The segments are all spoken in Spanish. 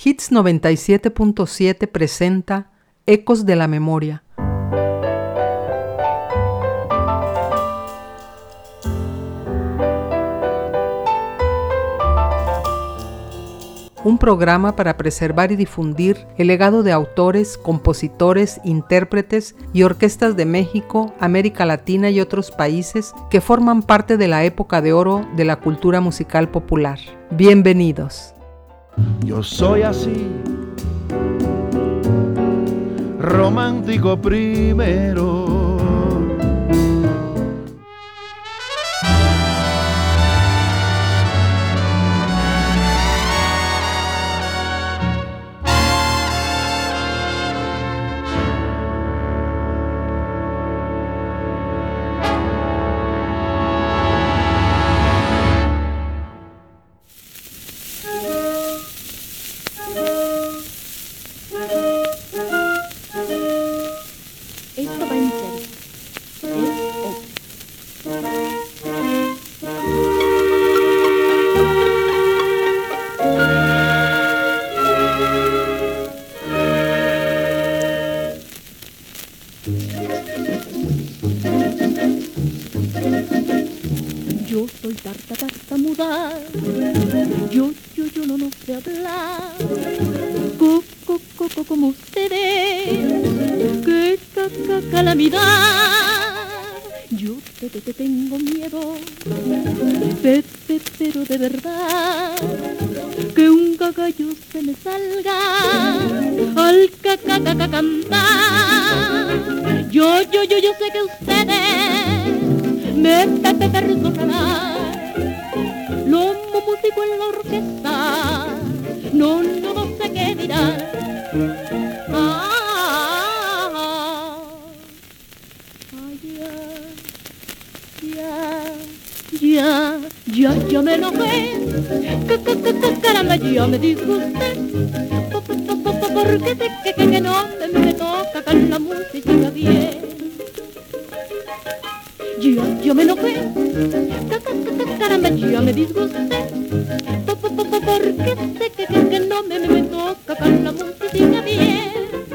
Hits 97.7 presenta Ecos de la Memoria. Un programa para preservar y difundir el legado de autores, compositores, intérpretes y orquestas de México, América Latina y otros países que forman parte de la época de oro de la cultura musical popular. Bienvenidos. Yo soy así, romántico primero. Yo soy tartamuda, yo no sé hablar, como ustedes, qué calamidad. Yo te tengo miedo, pero de verdad, que un gallo se me salga al cantar. Yo sé que ustedes me perdonan los músicos en la orquesta, no sé qué dirán. Ya me enojé, caramba, ya me disgusté, porque sé que no me toca con la música bien. Ya me enojé, caramba, ya me disgusté, porque sé que no me toca con la música bien.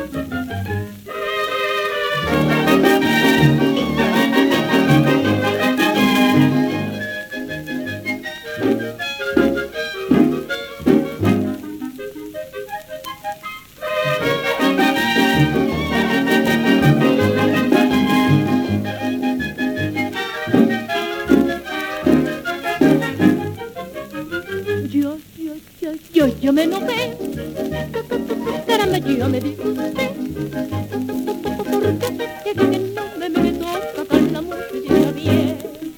Yo me enojé, caramba, yo me disgusté, porque sé que no me toca con la música bien.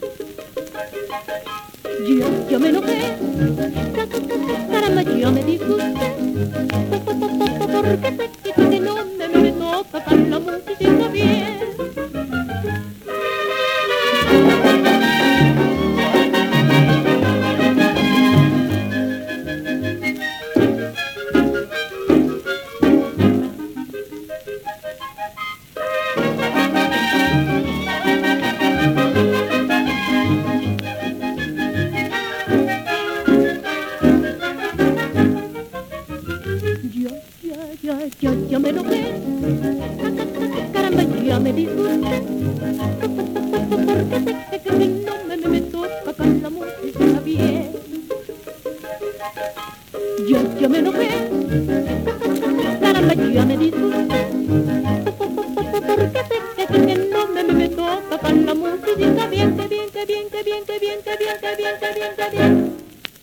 Yo me enojé, caramba, yo me disgusté, porque sé que no me toca con la música bien. Yo me enojé, caramba, ya me disgusté, porque sé que no me toca con la música bien. Yo me enojé, caramba, ya me disgusté, porque sé que no me toca con la música bien, que bien, que bien, que bien, que bien, que bien, que bien, que bien, que bien.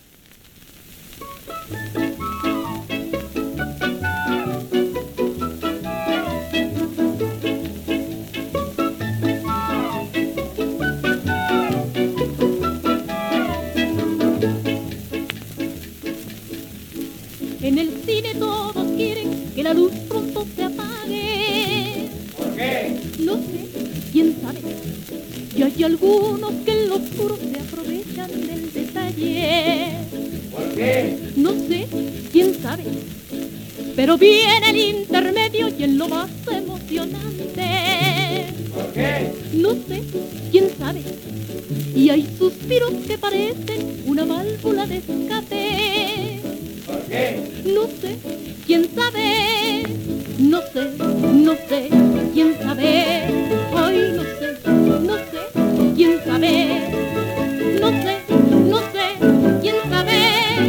En el cine todos quieren que la luz pronto se apague. ¿Por qué? No sé, quién sabe. Y hay algunos que en lo oscuro se aprovechan del detalle. ¿Por qué? No sé, quién sabe. Pero viene el intermedio y es lo más emocionante. ¿Por qué? No sé, quién sabe. Y hay suspiros que parecen una válvula de escape. ¿Por qué? No sé, quién sabe, no sé, no sé, quién sabe, ay, no sé, no sé, quién sabe, no sé, no sé, quién sabe,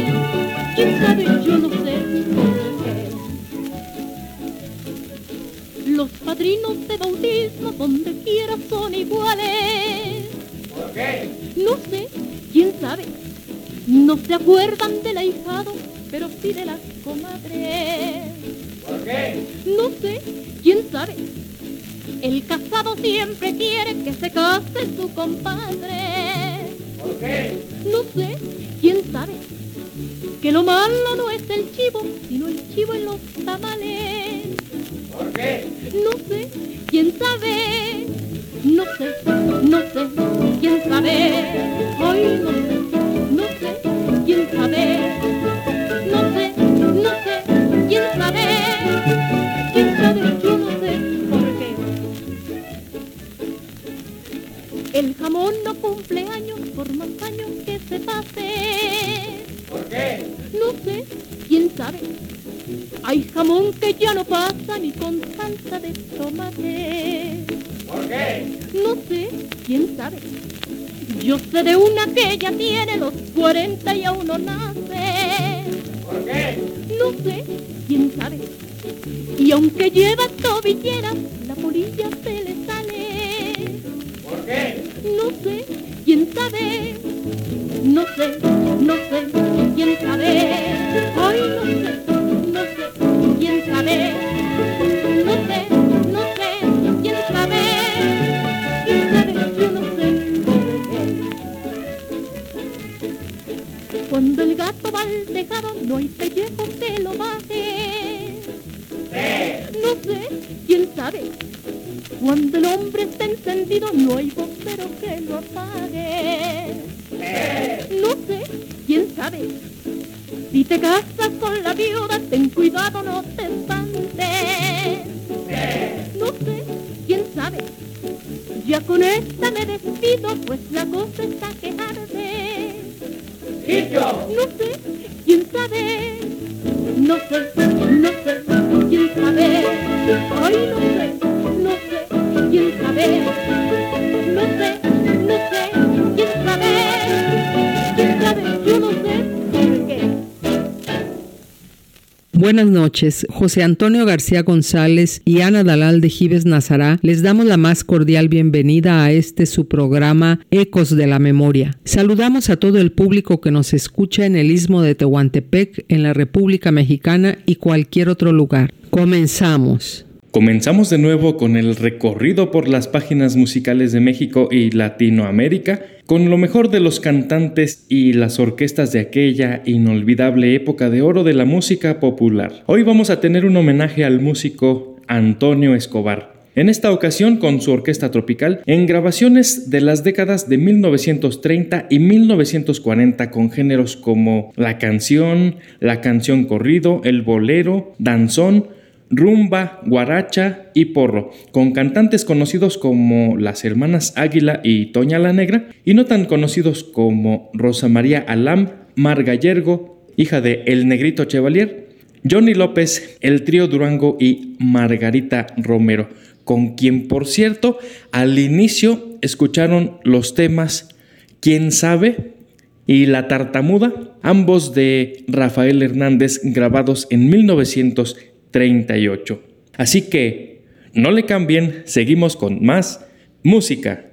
yo no sé por qué. Los padrinos de bautismo donde quiera son iguales. ¿Por qué? No sé, quién sabe, no se acuerdan del ahijado, pero sí de las comadres. ¿Por qué? No sé, quién sabe, el casado siempre quiere que se case su compadre. ¿Por qué? No sé, quién sabe, que lo malo no es el chivo, sino el chivo en los tamales. ¿Por qué? No sé, quién sabe, no sé, no sé, quién sabe, ay, no sé, no sé, quién sabe, no sé, no sé, quién sabe, yo no sé por qué. El jamón no cumple años por más años que se pase. ¿Por qué? No sé, quién sabe. Hay jamón que ya no pasa ni con salsa de tomate. ¿Por qué? No sé, quién sabe. Yo sé de una que ya tiene los 40 y aún no nace. ¿Por qué? No sé, quién sabe. Y aunque lleva tobilleras, la polilla se le sale. ¿Por qué? No sé, quién sabe. No sé, no sé, quién sabe. Ay, no sé, no sé, quién sabe. No sé, no sé, quién sabe. Quién sabe, yo no sé por qué. Cuando el gato va al tejado, no hay pellejo que lo baje. No sé, quién sabe. Cuando el hombre está encendido, no hay bombero que lo apague. No sé, quién sabe. Si te casas con la viuda, ten cuidado, no te espantes. No sé, quién sabe. Ya con esta me despido, pues la cosa está que arde. ¡Dicho! No sé, quién sabe. No sé, no sé, quién sabe. Ay, no sé, no sé, quién sabe. No sé, no sé, quién sabe. Quién sabe, yo no sé por qué. Buenas noches, José Antonio García González y Ana Dalal de Gives Nazará les damos la más cordial bienvenida a su programa Ecos de la Memoria. Saludamos a todo el público que nos escucha en el Istmo de Tehuantepec, en la República Mexicana y cualquier otro lugar. Comenzamos. Comenzamos de nuevo con el recorrido por las páginas musicales de México y Latinoamérica, con lo mejor de los cantantes y las orquestas de aquella inolvidable época de oro de la música popular. Hoy vamos a tener un homenaje al músico Antonio Escobar. En esta ocasión con su orquesta tropical, en grabaciones de las décadas de 1930 y 1940 con géneros como la canción corrido, el bolero, danzón, rumba, guaracha y porro, con cantantes conocidos como las hermanas Águila y Toña la Negra, y no tan conocidos como Rosa María Alam, Mar Gallergo, hija de El Negrito Chevalier, Johnny López, el Trío Durango y Margarita Romero, con quien, por cierto, al inicio escucharon los temas ¿Quién sabe? Y La Tartamuda, ambos de Rafael Hernández, grabados en 1938. Así que no le cambien, seguimos con más música.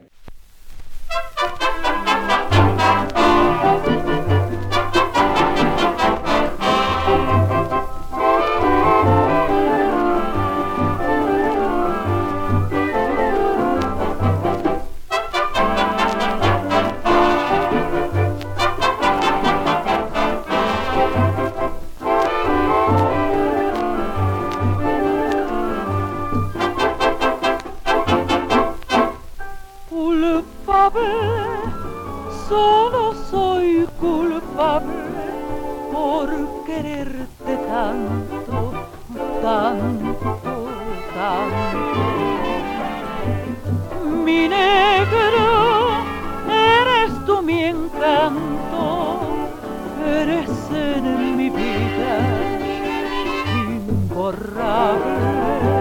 imborrable.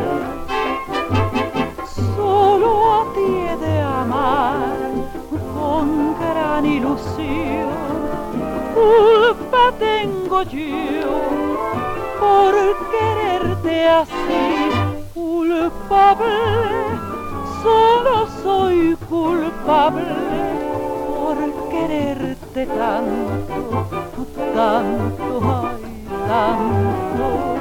Solo a ti he de amar con gran ilusión. Culpa tengo yo por quererte así, culpable, solo soy culpable por quererte tanto, tanto, ay, tanto.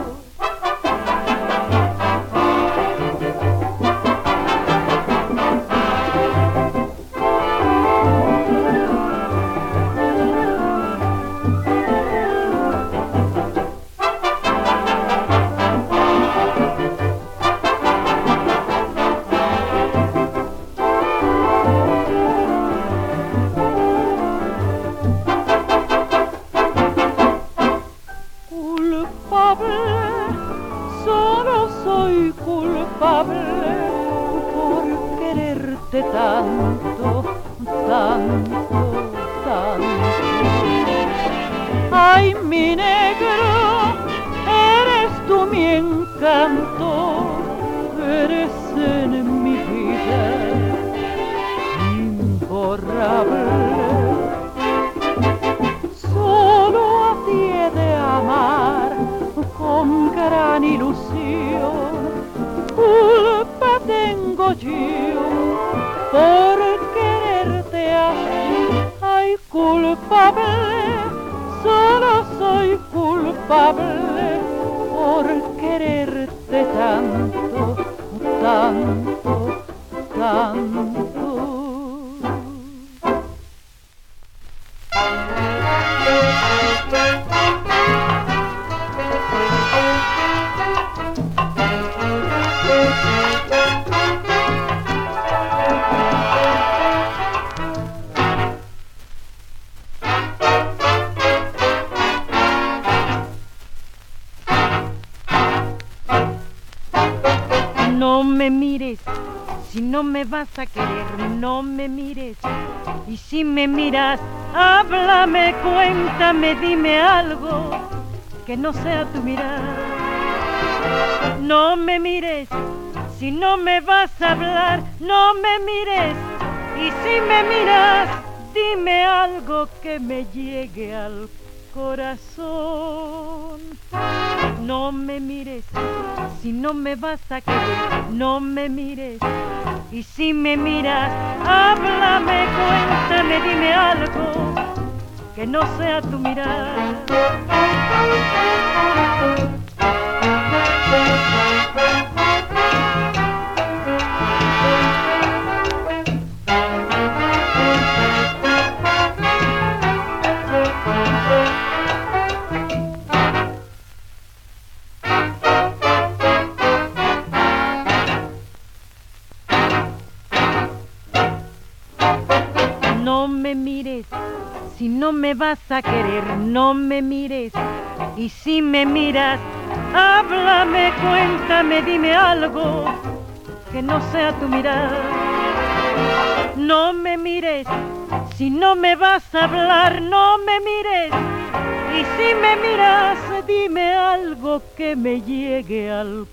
Tanto, tanto, tanto. Ay, mi negro, eres tú mi encanto, eres en mi vida imborrable. Solo a ti he de amar con gran ilusión. Culpa tengo yo por quererte así, ay, culpable, solo soy culpable por quererte tanto, tanto, tanto. No me mires, si no me vas a querer, no me mires. Y si me miras, háblame, cuéntame, dime algo que no sea tu mirar. No me mires, si no me vas a hablar, no me mires. Y si me miras, dime algo que me llegue al corazón. No me mires, si no me vas a querer, no me mires. Y si me miras, háblame, cuéntame, dime algo que no sea tu mirar. No me mires, si no me vas a querer, no me mires. Y si me miras, háblame, cuéntame, dime algo que no sea tu mirar. No me mires, si no me vas a hablar, no me mires. Y si me miras, dime algo que me llegue al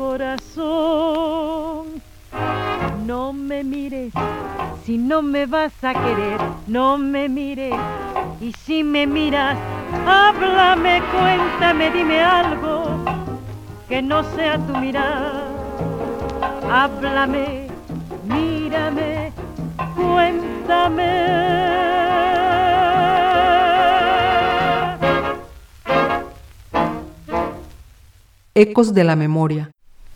corazón. No me mires, si no me vas a querer, no me mires. Y si me miras, háblame, cuéntame, dime algo que no sea tu mirar. Háblame, mírame, cuéntame. Ecos de la memoria.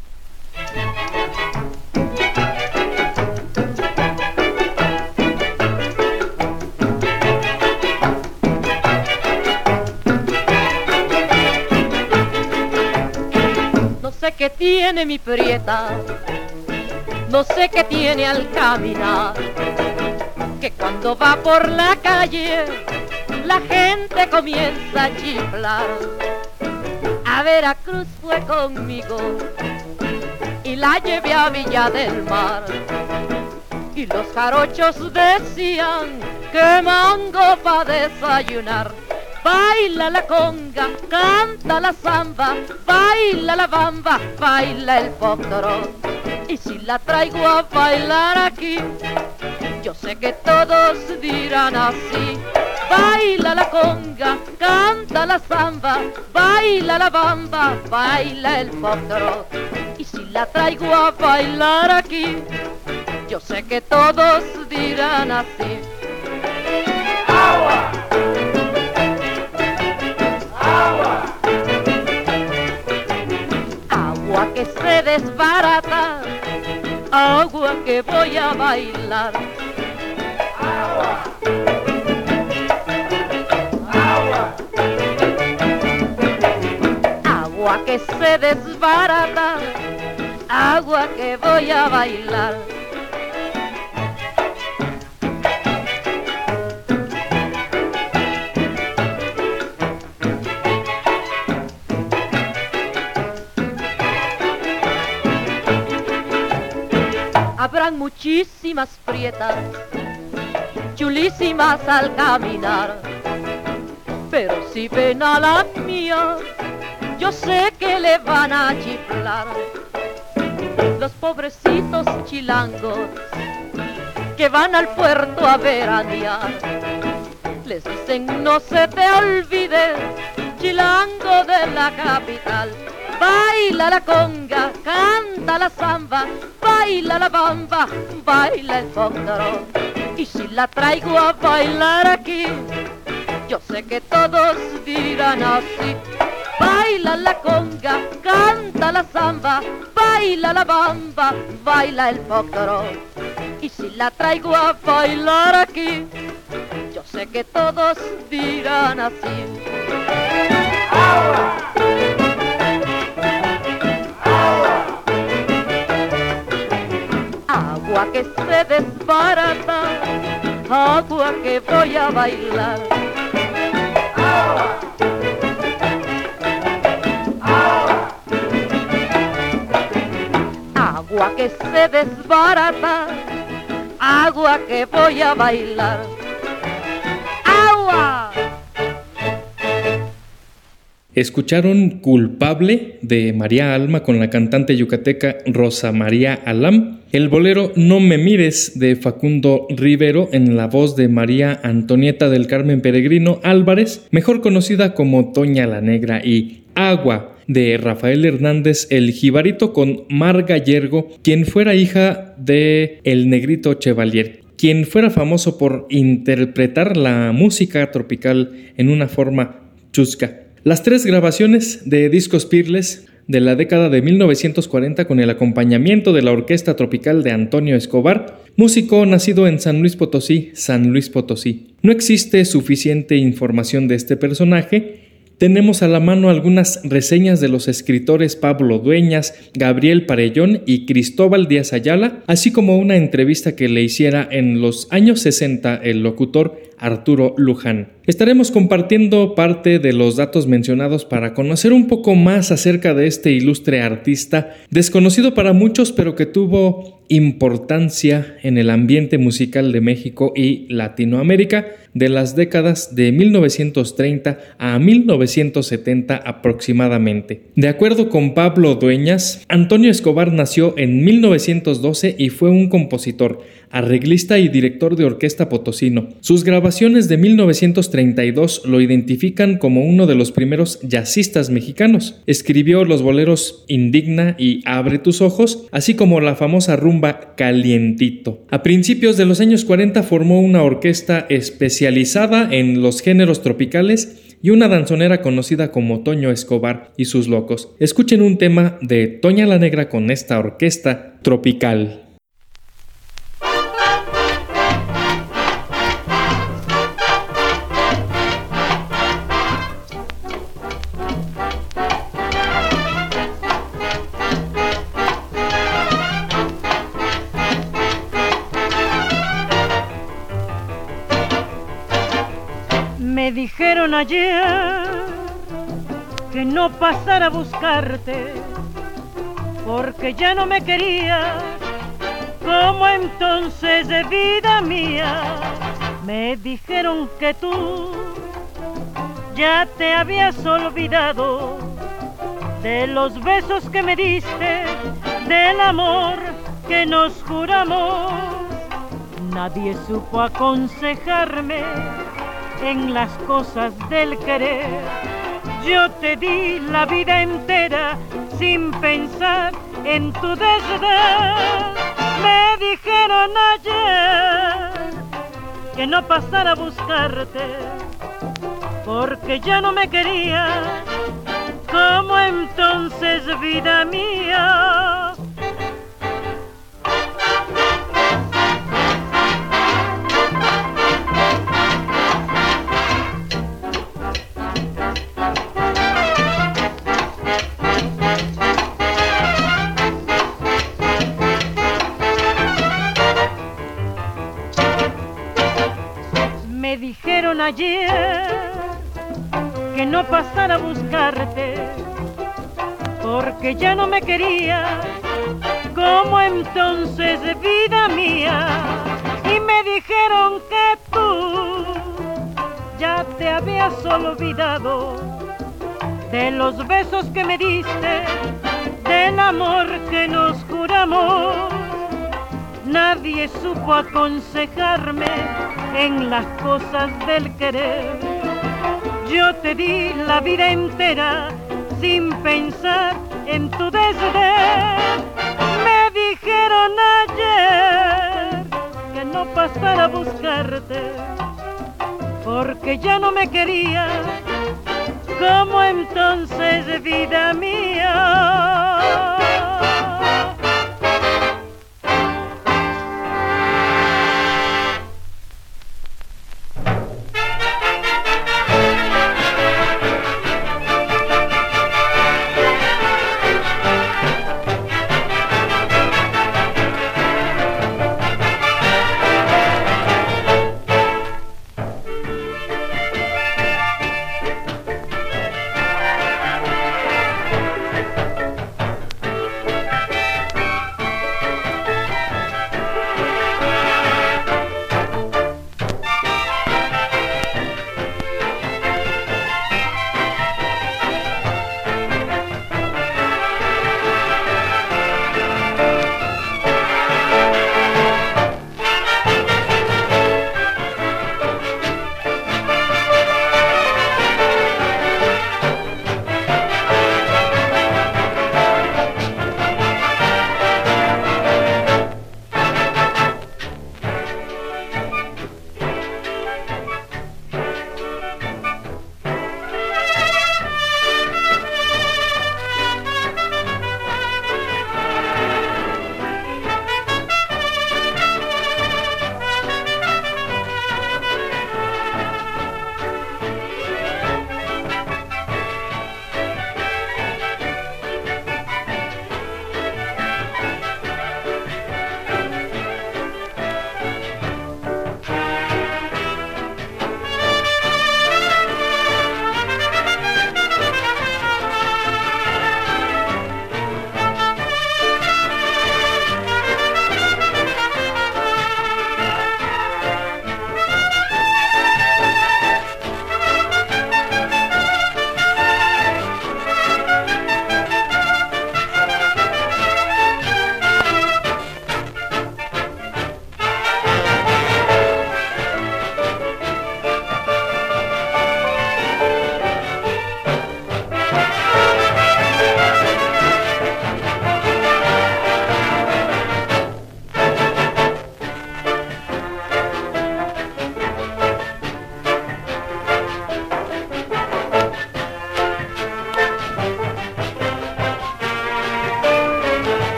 No sé qué tiene mi prieta, no sé qué tiene al caminar, que cuando va por la calle la gente comienza a chiflar. A Veracruz fue conmigo y la llevé a Villa del Mar, y los jarochos decían que mango pa' desayunar. baila la conga, canta la samba, baila la bamba, baila el foxtrot. Y si la traigo a bailar aquí, yo sé que todos dirán así. Baila la conga, canta la samba, baila la bamba, baila el foxtrot. Y si la traigo a bailar aquí, yo sé que todos dirán así. Agua, agua, Agua que se desbarata, agua que voy a bailar. agua, agua, Agua que se desbarata, agua que voy a bailar. Habrán muchísimas prietas, chulísimas al caminar, pero si ven a la mía, yo sé que le van a chiflar. Los pobrecitos chilangos que van al puerto a veranear, les dicen no se te olvide, chilango de la capital. Baila la conga, canta la samba, baila la bamba, baila el foxtrot. Y si la traigo a bailar aquí, yo sé que todos dirán así. Baila la conga, canta la samba, baila la bamba, baila el foxtrot. Y si la traigo a bailar aquí, yo sé que todos dirán así. agua, Agua que se desbarata, agua que voy a bailar. agua, agua, Agua que se desbarata, agua que voy a bailar. ¡Agua! Escucharon Culpable de María Alma con la cantante yucateca Rosa María Alam, el bolero No me mires de Facundo Rivero en la voz de María Antonieta del Carmen Peregrino Álvarez, mejor conocida como Toña la Negra, y Agua de Rafael Hernández el Jibarito con Mar Gallergo, quien fuera hija de el Negrito Chevalier, quien fuera famoso por interpretar la música tropical en una forma chusca. Las tres grabaciones de discos Peerless de la década de 1940 con el acompañamiento de la Orquesta Tropical de Antonio Escobar, músico nacido en San Luis Potosí, San Luis Potosí. No existe suficiente información de este personaje. Tenemos a la mano algunas reseñas de los escritores Pablo Dueñas, Gabriel Parellón y Cristóbal Díaz Ayala, así como una entrevista que le hiciera en los años 60 el locutor Arturo Luján. Estaremos compartiendo parte de los datos mencionados para conocer un poco más acerca de este ilustre artista, desconocido para muchos, pero que tuvo importancia en el ambiente musical de México y Latinoamérica de las décadas de 1930 a 1970 aproximadamente. De acuerdo con Pablo Dueñas, Antonio Escobar nació en 1912 y fue un compositor, arreglista y director de orquesta potosino. Sus grabaciones de 1932 lo identifican como uno de los primeros jazzistas mexicanos. Escribió los boleros Indigna y Abre tus ojos, así como la famosa rumba Calientito. A principios de los años 40 formó una orquesta especializada en los géneros tropicales y una danzonera conocida como Toño Escobar y sus Locos. Escuchen un tema de Toña la Negra con esta orquesta tropical. Me dijeron ayer que no pasara a buscarte porque ya no me querías como entonces de vida mía. Me dijeron que tú Ya te habías olvidado de los besos que me diste, del amor que nos juramos. Nadie supo aconsejarme en las cosas del querer. Yo te di la vida entera sin pensar en tu desdén. Me dijeron ayer que no pasara a buscarte porque ya no me querías. ¿Cómo entonces, vida mía? Me dijeron ayer que no pasara a buscarte porque ya no me querías. ¿Cómo entonces, vida mía? Y me dijeron que tú ya te habías olvidado de los besos que me diste, del amor que nos juramos. Nadie supo aconsejarme en las cosas del querer. Yo te di la vida entera sin pensar en tu desdén. Me dijeron ayer que no pasara a buscarte porque ya no me querías. ¿Cómo entonces, vida mía?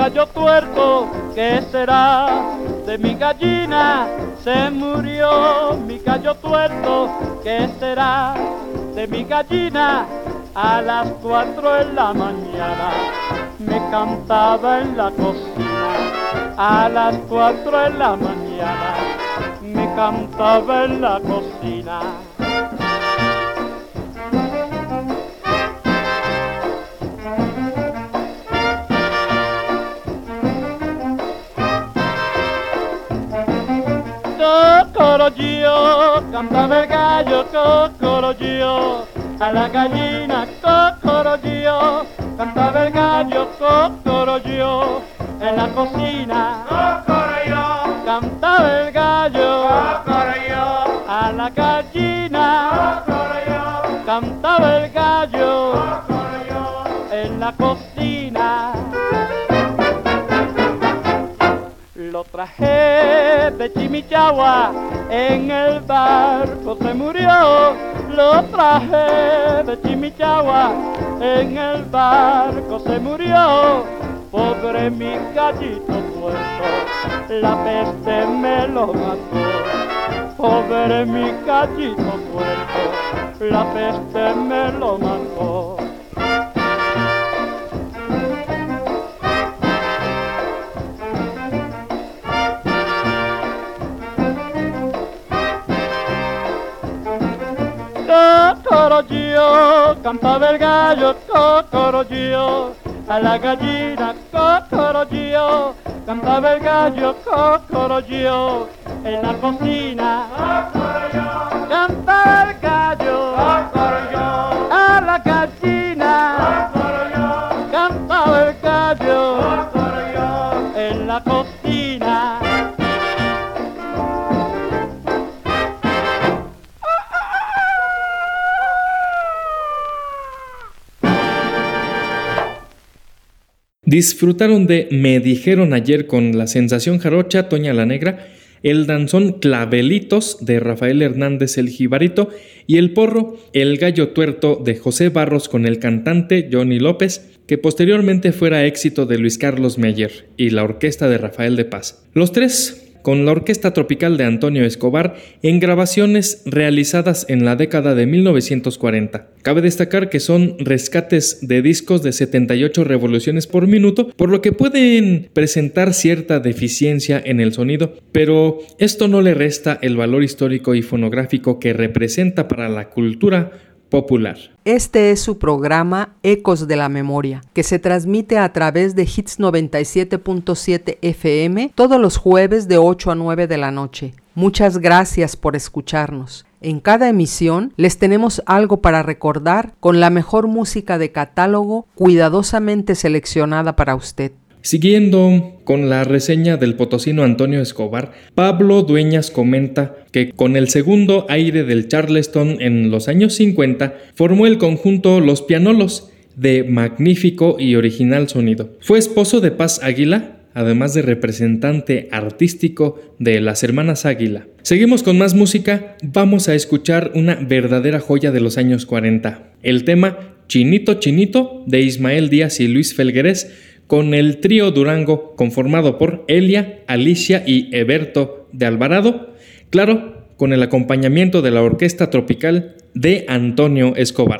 gallo tuerto, ¿qué será? De mi gallina se murió mi gallo tuerto, ¿qué será? De mi gallina a las 4 de la mañana me cantaba en la cocina. A las 4 de la mañana me cantaba en la cocina. Cocorollo, cantaba el gallo, cocorollo, a la gallina, cocorollo, cantaba el gallo, cocorollo, en la cocina, cocorollo, cantaba el gallo, cocorollo, a la gallina, cocorollo, cantaba el gallo, cocorollo, en la cocina. Lo traje de Chimichagua, en el barco se murió. Lo traje de Chimichagua, en el barco se murió. Pobre mi gallito tuerto, la peste me lo mató. Pobre mi gallito tuerto, la peste me lo mató. Cocorollo, cantaba el gallo, cocorollo, a la gallina, cocorollo, cantaba el gallo, cocorollo, en la cocina, cocorollo, cantaba el gallo, cocorollo, a la gallina, cocorollo, cantaba el gallo, cocorollo, en la cocina. Disfrutaron de Me Dijeron Ayer con la sensación jarocha Toña la Negra, el danzón Clavelitos de Rafael Hernández el Jibarito y el porro El Gallo Tuerto de José Barros con el cantante Johnny López, que posteriormente fuera éxito de Luis Carlos Meyer y la orquesta de Rafael de Paz. Los tres con la Orquesta Tropical de Antonio Escobar en grabaciones realizadas en la década de 1940. Cabe destacar que son rescates de discos de 78 revoluciones por minuto, por lo que pueden presentar cierta deficiencia en el sonido, pero esto no le resta el valor histórico y fonográfico que representa para la cultura popular. Este es su programa Ecos de la Memoria, que se transmite a través de Hits 97.7 FM todos los jueves de 8 a 9 de la noche. Muchas gracias por escucharnos. En cada emisión les tenemos algo para recordar con la mejor música de catálogo cuidadosamente seleccionada para usted. Siguiendo con la reseña del potosino Antonio Escobar, Pablo Dueñas comenta que con el segundo aire del Charleston en los años 50 formó el conjunto Los Pianolos, de magnífico y original sonido. Fue esposo de Paz Águila, además de representante artístico de las Hermanas Águila. Seguimos con más música, vamos a escuchar una verdadera joya de los años 40, el tema Chinito Chinito de Ismael Díaz y Luis Felguerés, con el trío Durango conformado por Elia, Alicia y Eberto de Alvarado, claro, con el acompañamiento de la Orquesta Tropical de Antonio Escobar.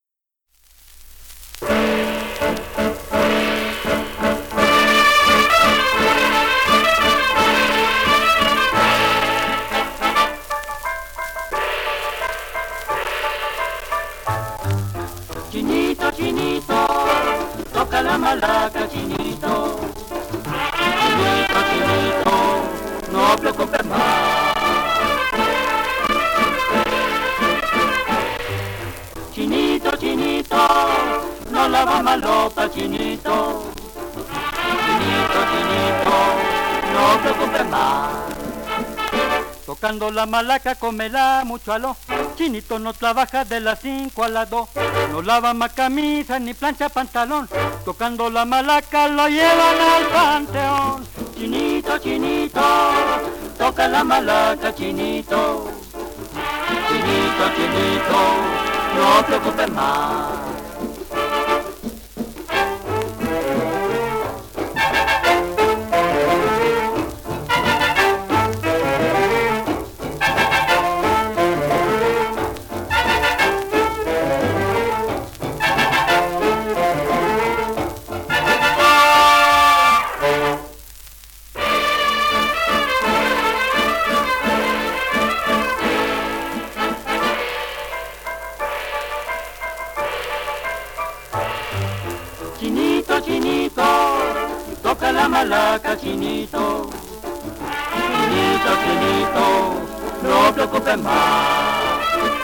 Chinito, chinito, toca la malaca, chinito. Chinito, chinito, no preocupes más. Chinito, chinito, no lava malopa, chinito. Chinito, chinito, no preocupes más. Tocando la malaca, cómela mucho aló. Chinito no trabaja de las 5 a las 2. No lava más camisa ni plancha pantalón. Tocando la malaca lo llevan al panteón. Chinito, chinito, toca la malaca, chinito. Chinito, chinito, no preocupes más. malaca, chinito. Chinito, chinito, no preocupes más.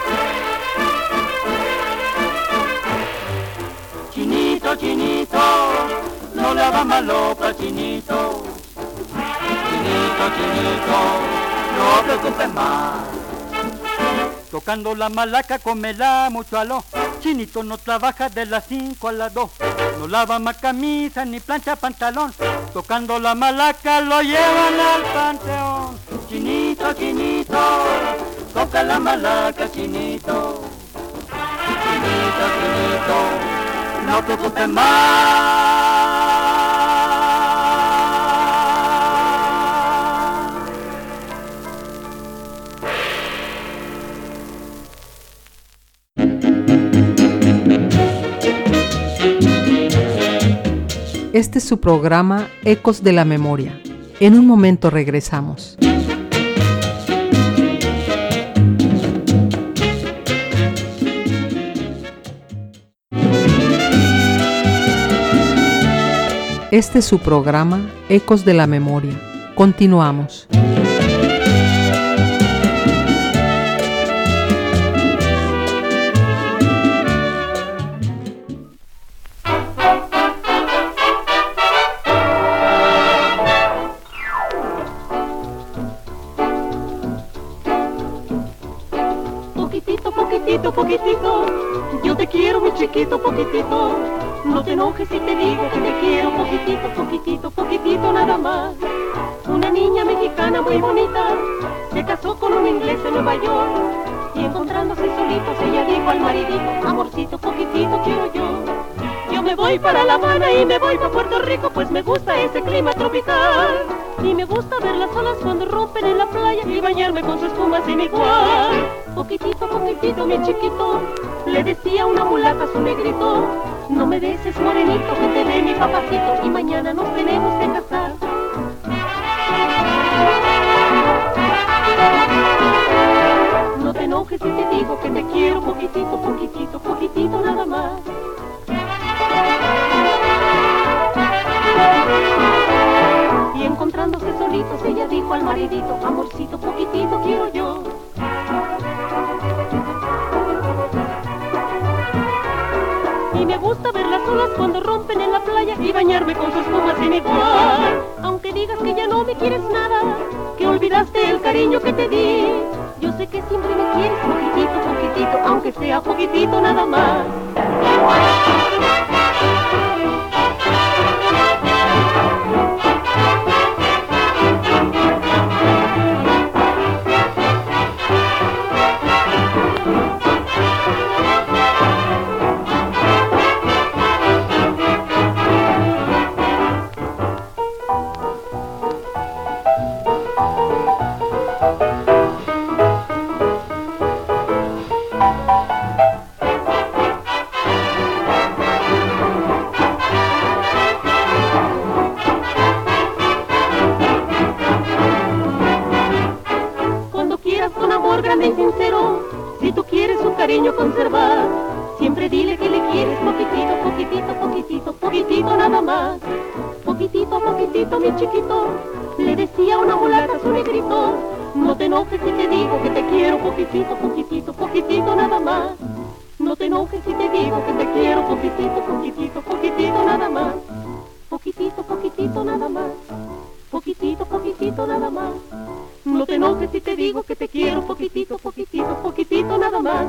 Chinito, chinito, no le hagas maloca, chinito. Chinito, chinito, no preocupes más. Tocando la malaca, comela mucho aló. Chinito no trabaja de las 5 a las 2. No lava más camisa ni plancha pantalón. Tocando la malaca lo llevan al panteón. Chinito, chinito, toca la malaca, chinito. Chinito, chinito, no preocupes más. Este es su programa Ecos de la Memoria. En un momento regresamos. Este es su programa Ecos de la Memoria. Continuamos. Poquitito, yo te quiero mi chiquito, poquitito. No te enojes si te digo que te quiero, poquitito, poquitito, poquitito nada más. Una niña mexicana muy bonita se casó con un inglés en Nueva York y encontrándose solitos ella dijo al maridito, amorcito, poquitito quiero yo. Yo me voy para La Habana y me voy para Puerto Rico, pues me gusta ese clima tropical. Y me gusta ver las olas cuando rompen en la playa y bañarme con su espuma sin igual. Poquitito, poquitito, mi chiquito, le decía una mulata a su negrito. No me beses, morenito, que te dé mi papacito y mañana nos tenemos que casar. No te enojes si te digo que te quiero, poquitito, poquitito, poquitito nada más. Y encontrándose solitos ella dijo al maridito, amorcito, poquitito quiero yo. Y me gusta ver las olas cuando rompen en la playa y bañarme con sus espumas sin igual. Aunque digas que ya no me quieres nada, que olvidaste el cariño que te di, yo sé que siempre me quieres poquitito, poquitito, aunque sea poquitito nada más. Grande y sincero, si tú quieres su cariño conservar, siempre dile que le quieres poquitito, poquitito, poquitito, poquitito nada más. Poquitito, poquitito, mi chiquito, le decía una mulata a su negrito. No te enojes si te digo que te quiero poquitito, poquitito, poquitito nada más. No te enojes si te digo que te quiero poquitito, poquitito, poquitito nada más. Poquitito, poquitito nada más. Poquitito, poquitito nada más. No te enojes si te digo que te quiero poquitito, poquitito, poquitito nada más.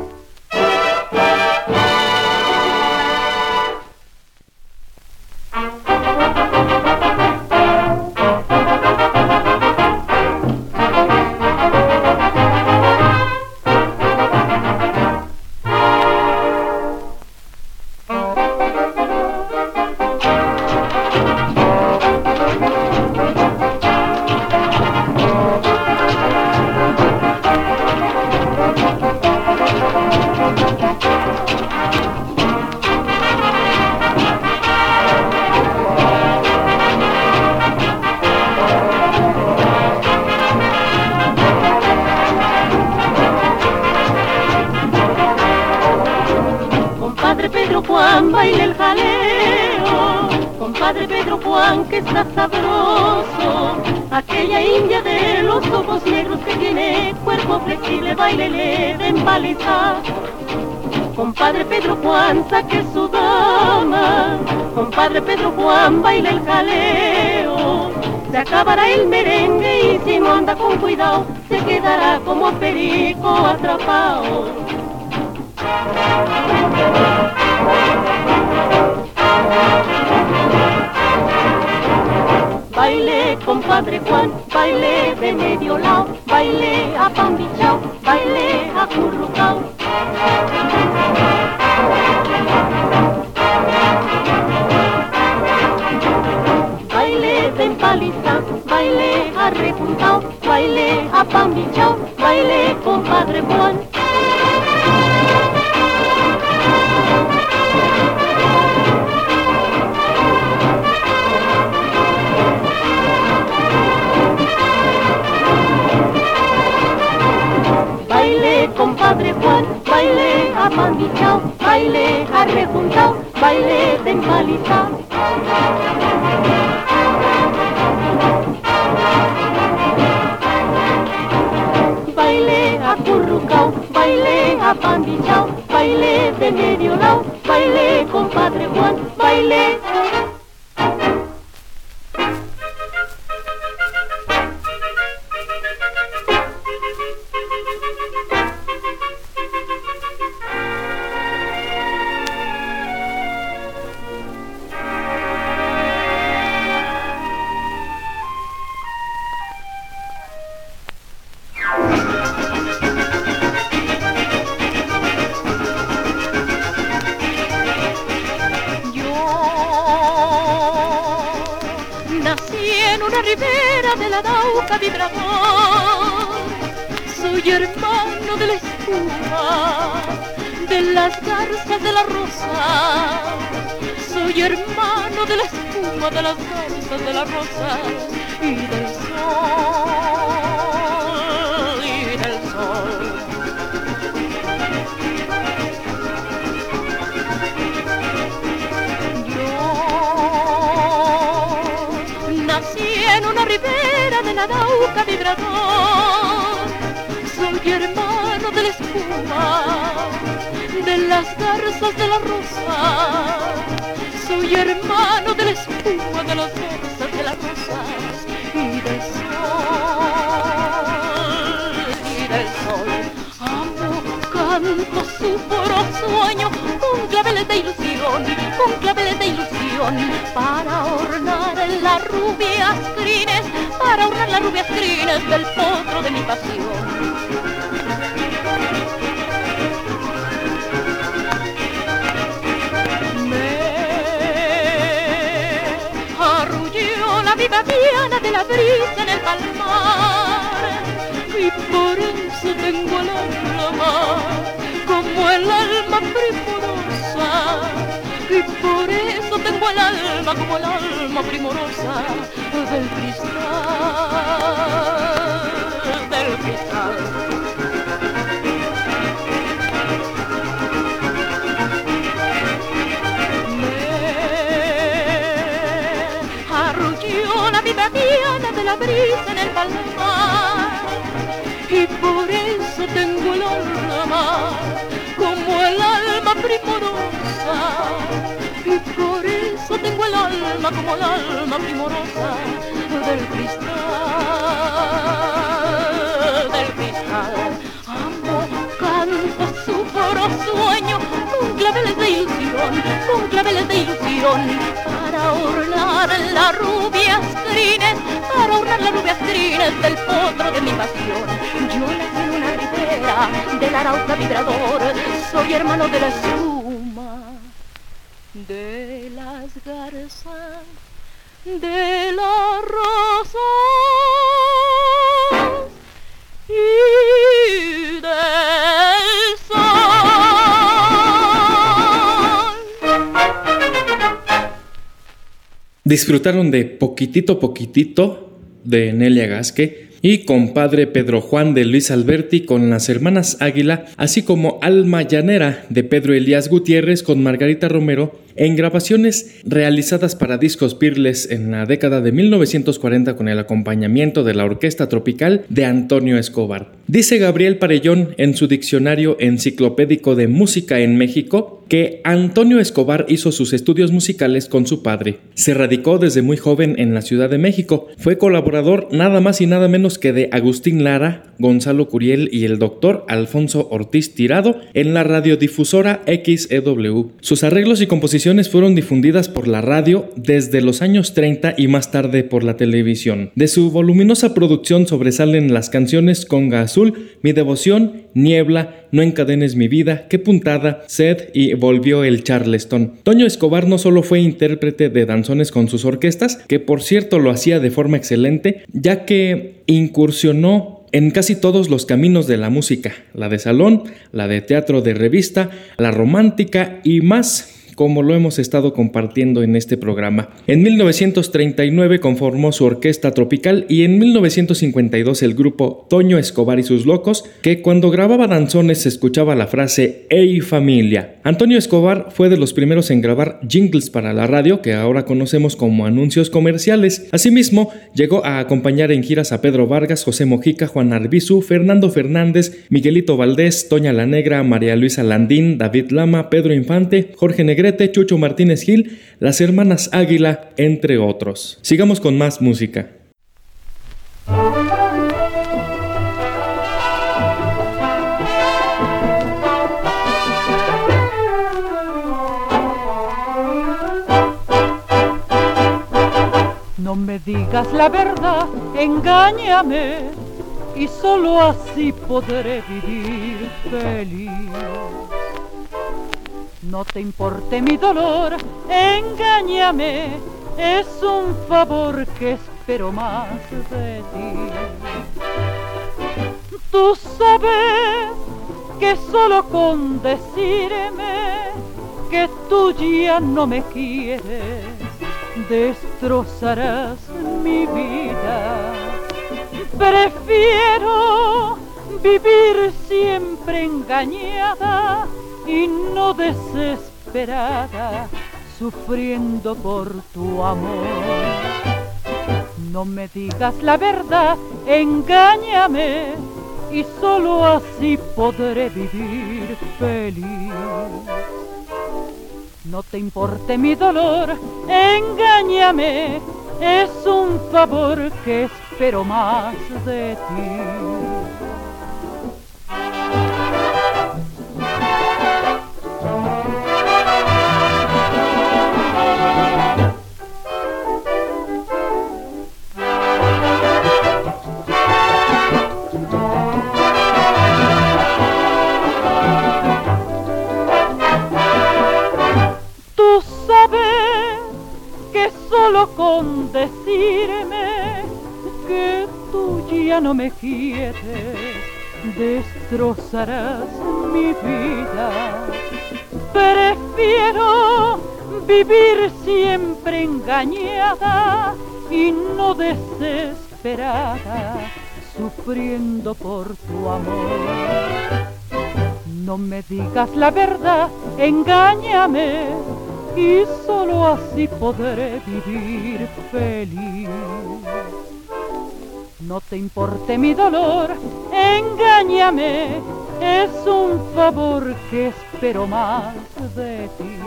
compadre Pedro Juan, que está sabroso. Aquella india de los ojos negros que tiene cuerpo flexible, bailele de empalizar. Compadre Pedro Juan, saque su dama. Compadre Pedro Juan, baile el jaleo. Se acabará el merengue y si no anda con cuidado, se quedará como perico atrapado. Baile, compadre Juan, baile de medio lado, baile apambichao, baile acurrucao. Baile de empaliza, baile arrejuntao, baile apambichao, baile compadre Juan. Baile compadre Juan, baile apambichao, baile arrejuntao, baile de empaliza. Baile acurrucao, baile apambichao, baile de medio lado, baile compadre Juan, baile. Soy hermano de la espuma, de las garzas de la rosa. Soy hermano de la espuma, de las garzas de la rosa y del sol, y del sol. Yo nací en una ribera de la Arauca vibrador. Soy hermano de la espuma, de las garzas de la rosa. Soy hermano de la espuma, de las garzas de la rosa y del sol, y del sol. Amo, canto, sufro, sueño con claveles de ilusión, con claveles de ilusión, para ornar las rubias crines, para ornar las rubias crines del potro de mi pasión. Viva diana de la brisa en el palmar, y por eso tengo el alma como el alma primorosa, y por eso tengo el alma como el alma primorosa del cristal, del cristal. Viva diana de la brisa en el palmar, y por eso tengo el alma como el alma primorosa, y por eso tengo el alma como el alma primorosa del cristal, del cristal. Amo, canto, sufro, sueño con claveles de ilusión, con claveles de ilusión, para ornar las rubias crines, para ornar las rubias crines del potro de mi pasión. Yo nací en una ribera del Arauca vibrador, soy hermano de la espuma, de las garzas, de la rosa y del sol. Disfrutaron de Poquitito Poquitito de Nelia Gasque y Compadre Pedro Juan de Luis Alberti con las hermanas Águila, así como Alma Llanera de Pedro Elías Gutiérrez con Margarita Romero en grabaciones realizadas para discos Peerless en la década de 1940 con el acompañamiento de la Orquesta Tropical de Antonio Escobar. Dice Gabriel Parellón en su diccionario enciclopédico de música en México que Antonio Escobar hizo sus estudios musicales con su padre. Se radicó desde muy joven en la Ciudad de México. Fue colaborador nada más y nada menos que de Agustín Lara, Gonzalo Curiel y el doctor Alfonso Ortiz Tirado en la radiodifusora XEW. Sus arreglos y composiciones fueron difundidas por la radio desde los años 30 y más tarde por la televisión. De su voluminosa producción sobresalen las canciones Conga Azul, Mi Devoción, Niebla, No encadenes mi vida, Qué puntada, Sed y Volvió el Charleston. Toño Escobar no solo fue intérprete de danzones con sus orquestas, que por cierto lo hacía de forma excelente, ya que incursionó en casi todos los caminos de la música, la de salón, la de teatro de revista, la romántica y más, como lo hemos estado compartiendo en este programa. En 1939 conformó su Orquesta Tropical y en 1952 el grupo Toño Escobar y sus Locos, que cuando grababa danzones se escuchaba la frase "Ey familia". Antonio Escobar fue de los primeros en grabar jingles para la radio, que ahora conocemos como anuncios comerciales. Asimismo, llegó a acompañar en giras a Pedro Vargas, José Mojica, Juan Arbizu, Fernando Fernández, Miguelito Valdés, Toña la Negra, María Luisa Landín, David Lama, Pedro Infante, Jorge Negrete, Chucho Martínez Gil, las hermanas Águila, entre otros. Sigamos con más música. No me digas la verdad, engáñame, y solo así podré vivir feliz. No te importe mi dolor, engáñame, es un favor que espero más de ti. Tú sabes que solo con decirme que tú ya no me quieres, destrozarás mi vida. Prefiero vivir siempre engañada y no desesperada, sufriendo por tu amor. No me digas la verdad, engáñame, y solo así podré vivir feliz. No te importe mi dolor, engáñame, es un favor que espero más de ti. Solo con decirme que tú ya no me quieres, destrozarás mi vida. Prefiero vivir siempre engañada y no desesperada, sufriendo por tu amor. No me digas la verdad, engáñame, y solo así podré vivir feliz. No te importe mi dolor, engáñame, es un favor que espero más de ti.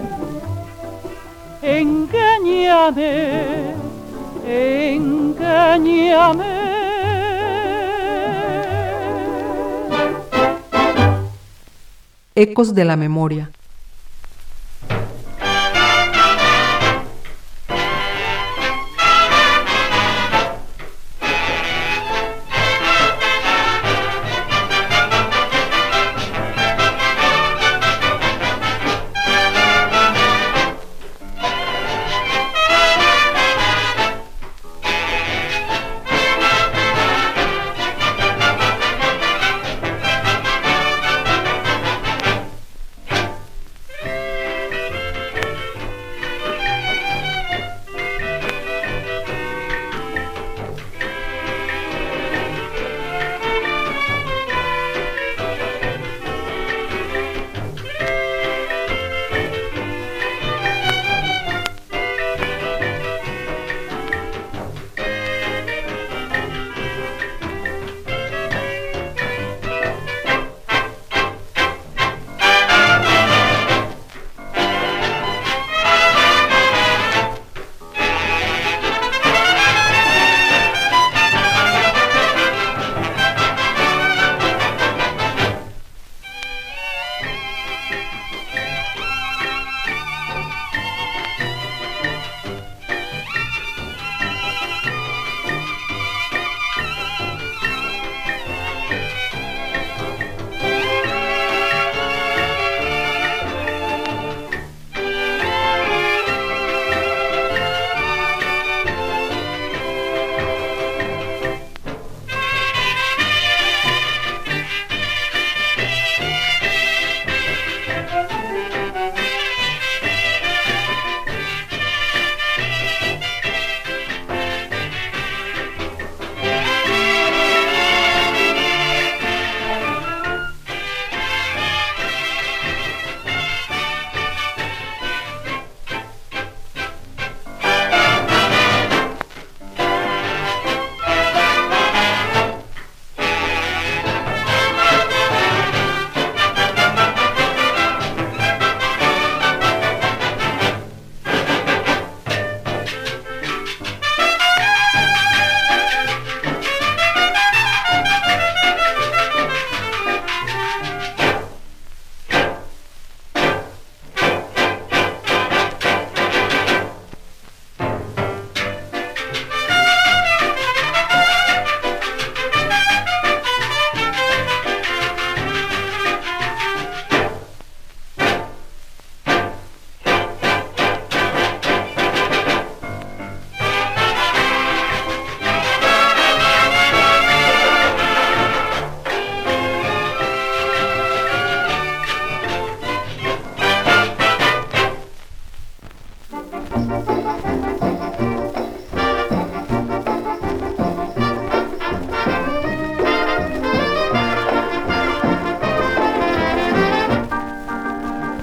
Engáñame, engáñame. Ecos de la memoria.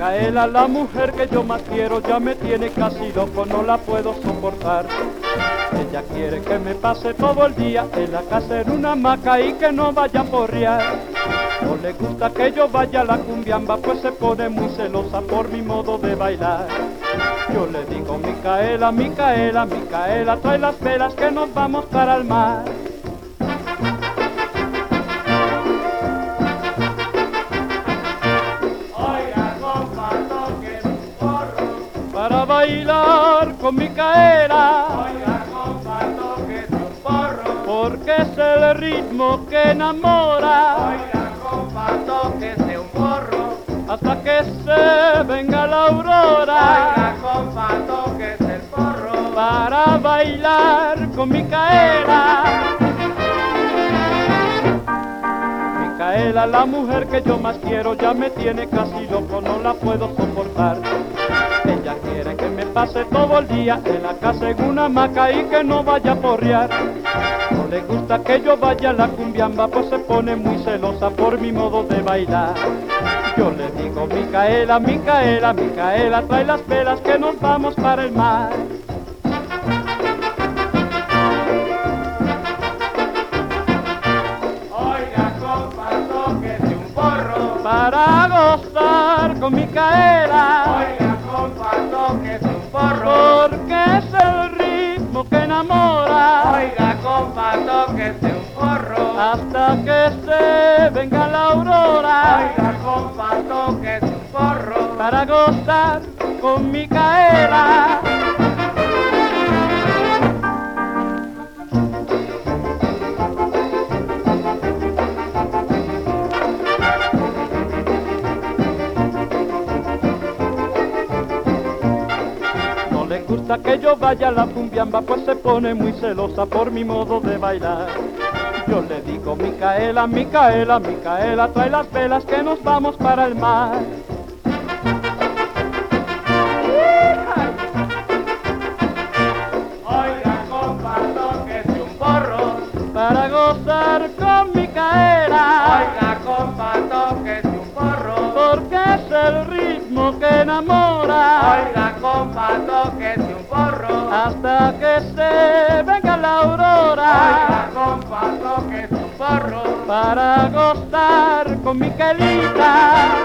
Micaela, la mujer que yo más quiero, ya me tiene casi loco, no la puedo soportar. Ella quiere que me pase todo el día en la casa en una hamaca y que no vaya a porrear. No le gusta que yo vaya a la cumbiamba, pues se pone muy celosa por mi modo de bailar. Yo le digo, Micaela, Micaela, Micaela, trae las velas que nos vamos para el mar. Oiga, compa, toque un porro. Para bailar con Micaela. Oiga, compa, toque un porro. Porque es el ritmo que enamora. Oiga, compa, tóquese un porro. Hasta que se venga la aurora. Oiga, compa, tóquese el porro. Para bailar con Micaela. Micaela, la mujer que yo más quiero, ya me tiene casi loco, no la puedo soportar. Ella quiere que me pase todo el día en la casa en una hamaca y que no vaya a porrear. No le gusta que yo vaya a la cumbiamba, pues se pone muy celosa por mi modo de bailar. Yo le digo, Micaela, Micaela, Micaela, trae las velas que nos vamos para el mar. Oiga, compa, tóquese un porro. Para gozar con Micaela. Oiga, compa, tóquese un porro. Porque es el ritmo que enamora. Oiga, compa, tóquese un porro. Hasta que se venga la aurora. Oiga, compa, tóquese un porro. Para gozar con Micaela. No le gusta que yo vaya a la cumbiamba, pues se pone muy celosa por mi modo de bailar. Yo le digo, Micaela, Micaela, Micaela, trae las velas que nos vamos para el mar. Oiga, compa, tóquese un porro. Para gozar con Micaela. Oiga, compa, tóquese un porro. Porque es el ritmo que enamora. Oiga, compa, tóquese un porro. Hasta que se venga la aurora. Oiga, compa, tóquese un porro. Para gozar con Micaelita.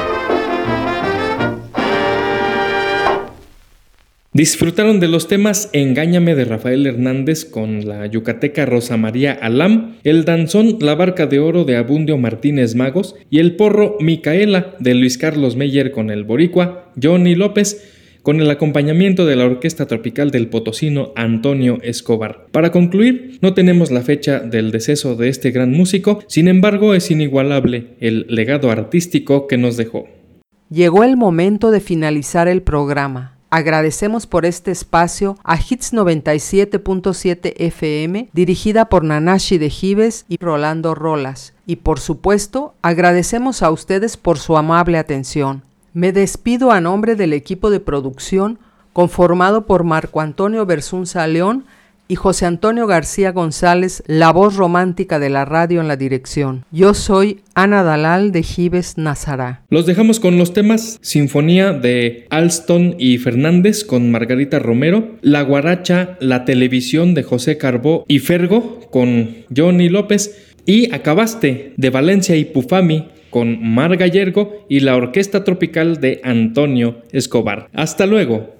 Disfrutaron de los temas Engáñame de Rafael Hernández con la yucateca Rosa María Alam, el danzón La Barca de Oro de Abundio Martínez Magos y el porro Micaela de Luis Carlos Meyer con el boricua Johnny López, con el acompañamiento de la Orquesta Tropical del Potosino Antonio Escobar. Para concluir, no tenemos la fecha del deceso de este gran músico, sin embargo es inigualable el legado artístico que nos dejó. Llegó el momento de finalizar el programa. Agradecemos por este espacio a Hits 97.7 FM, dirigida por Nanashi de Gives y Rolando Rolas. Y por supuesto, agradecemos a ustedes por su amable atención. Me despido a nombre del equipo de producción, conformado por Marco Antonio Bersunza León y José Antonio García González, la voz romántica de la radio en la dirección. Yo soy Ana Dalal de Gives Nazará. Los dejamos con los temas Sinfonía de Alston y Fernández con Margarita Romero, La Guaracha, La Televisión de José Carbó y Fergo con Johnny López y Acabaste de Valencia y Pufami con Mar Gallergo y la Orquesta Tropical de Antonio Escobar. Hasta luego.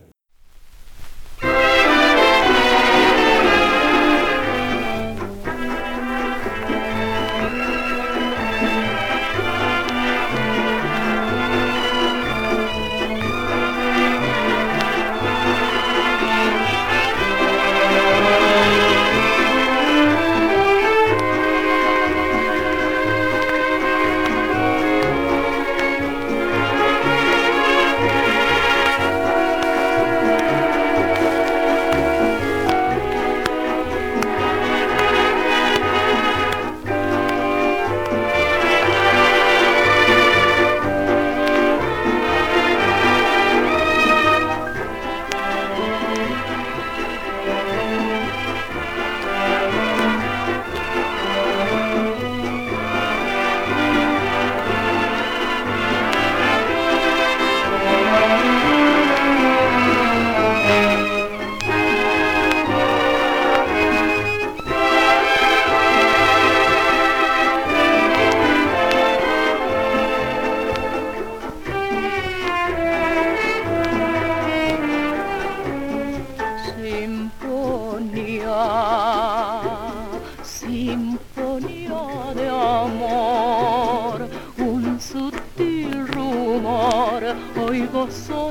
oigo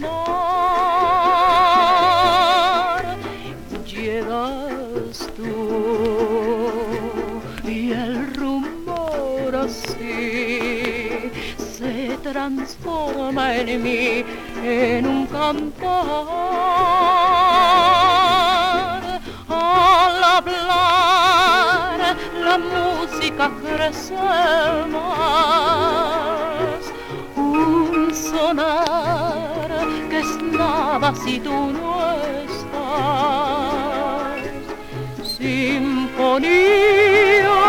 sonar, llegas tú y el rumor así se transforma en mí en un cantar. Al hablar la música crece más, un sonar que es nada si tú no estás. Sinfonía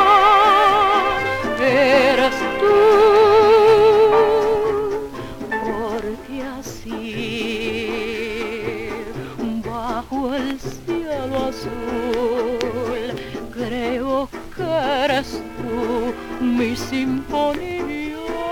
eres tú, porque así bajo el cielo azul creo que eres tú mi sinfonía.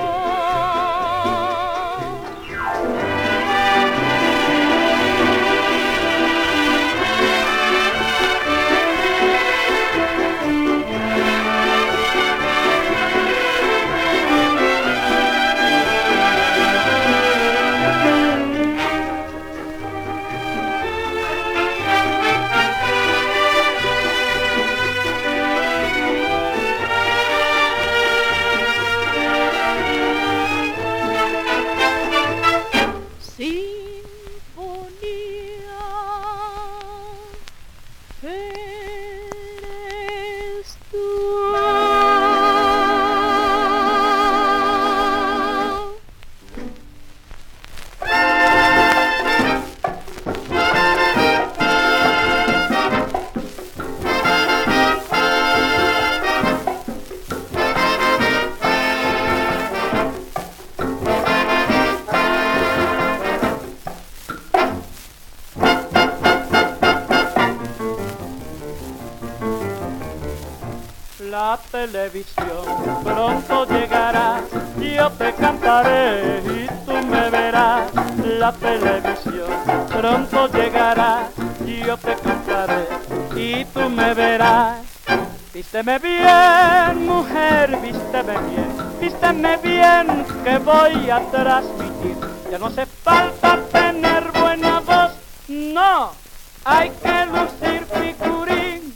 La televisión pronto llegará, yo te cantaré y tú me verás. La televisión pronto llegará, yo te cantaré y tú me verás. Vísteme bien, mujer, vísteme bien, que voy a transmitir. Ya no hace falta tener buena voz, no, hay que lucir figurín.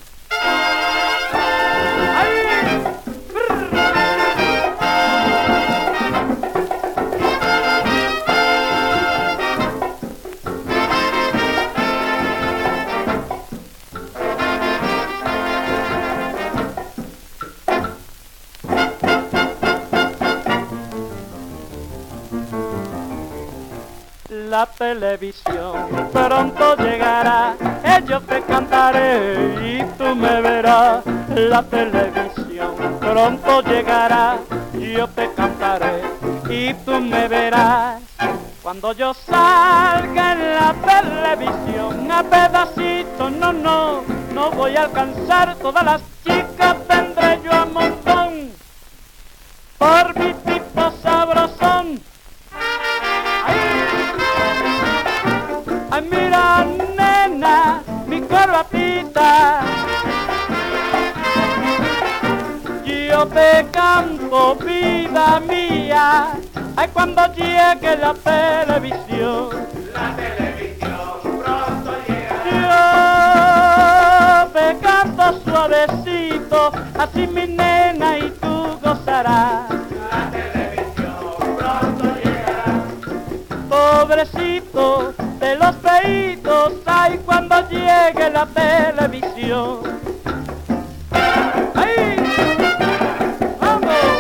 La televisión pronto llegará, yo te cantaré y tú me verás. La televisión pronto llegará, yo te cantaré y tú me verás. Cuando yo salga en la televisión a pedacitos, no voy a alcanzar todas las chicas, tendré yo a montón por mi tipo sabrosón. Ay, mira, nena, mi corbatita, yo te canto, vida mía. Ay, cuando llegue la televisión pronto llegará. yo te canto suavecito, así mi nena y tú gozarás. La televisión pronto llegará. Pobrecito de los feitos, ay, cuando llegue la televisión. ¡Ay! ¡Vamos!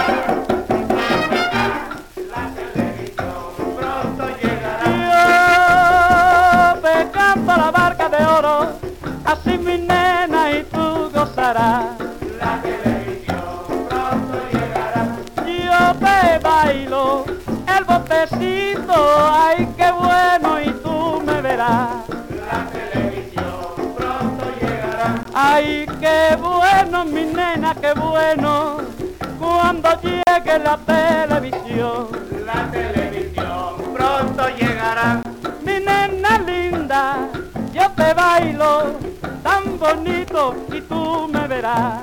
La televisión pronto llegará. Yo te canto la barca de oro, así mi nena y tú gozarás. La televisión pronto llegará. Yo te bailo el botecito, ay, qué bueno, y tú me verás. La televisión pronto llegará. Ay, qué bueno, mi nena, qué bueno, cuando llegue la televisión. La televisión pronto llegará. Mi nena linda, yo te bailo tan bonito y tú me verás.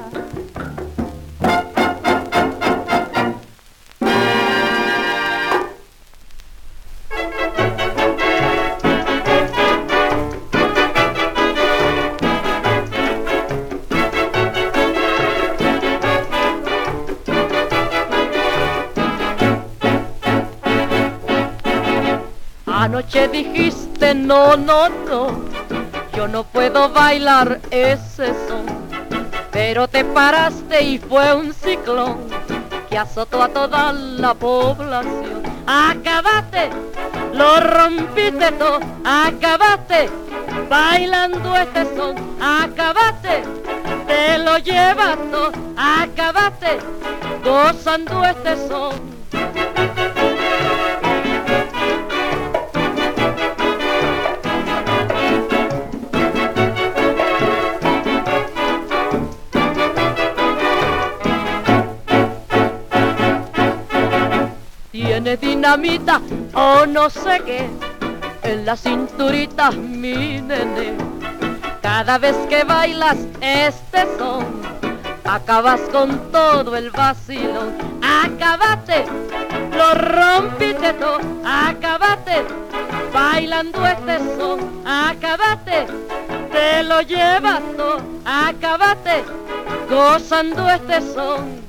Anoche dijiste no, no, no, yo no puedo bailar ese son, pero te paraste y fue un ciclón que azotó a toda la población. Acabaste, lo rompiste todo, acabaste bailando este son, acabaste, te lo llevas todo, acabaste gozando este son. Tiene dinamita o no sé qué en la cinturita, mi nene. Cada vez que bailas este son, acabas con todo el vacilón. Acabaste, lo rompiste todo, acabaste bailando este son, acabaste, te lo llevas todo, acabaste gozando este son.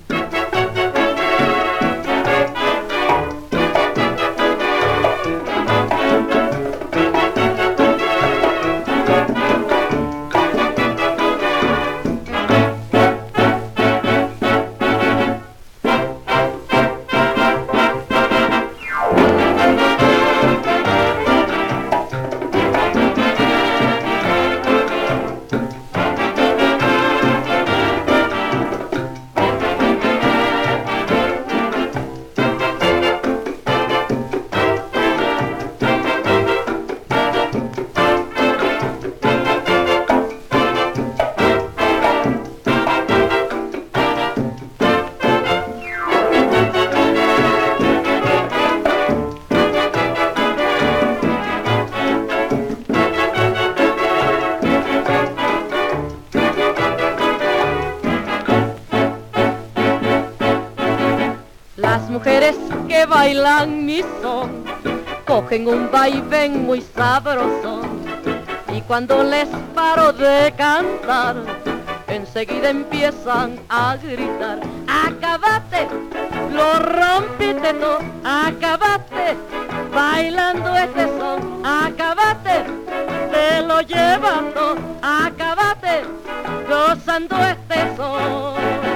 Las mujeres que bailan mi son cogen un vaivén muy sabroso, y cuando les paro de cantar enseguida empiezan a gritar. Acabaste, lo rompiste todo, acabaste bailando este son, acabaste, te lo llevas todo, acabaste gozando este son.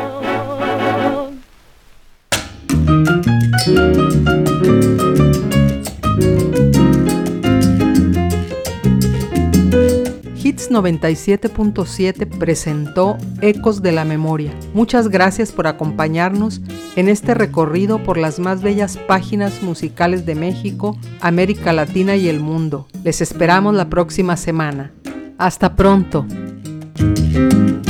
Hits 97.7 presentó Ecos de la Memoria. Muchas gracias por acompañarnos en este recorrido por las más bellas páginas musicales de México, América Latina y el mundo. Les esperamos la próxima semana. Hasta pronto.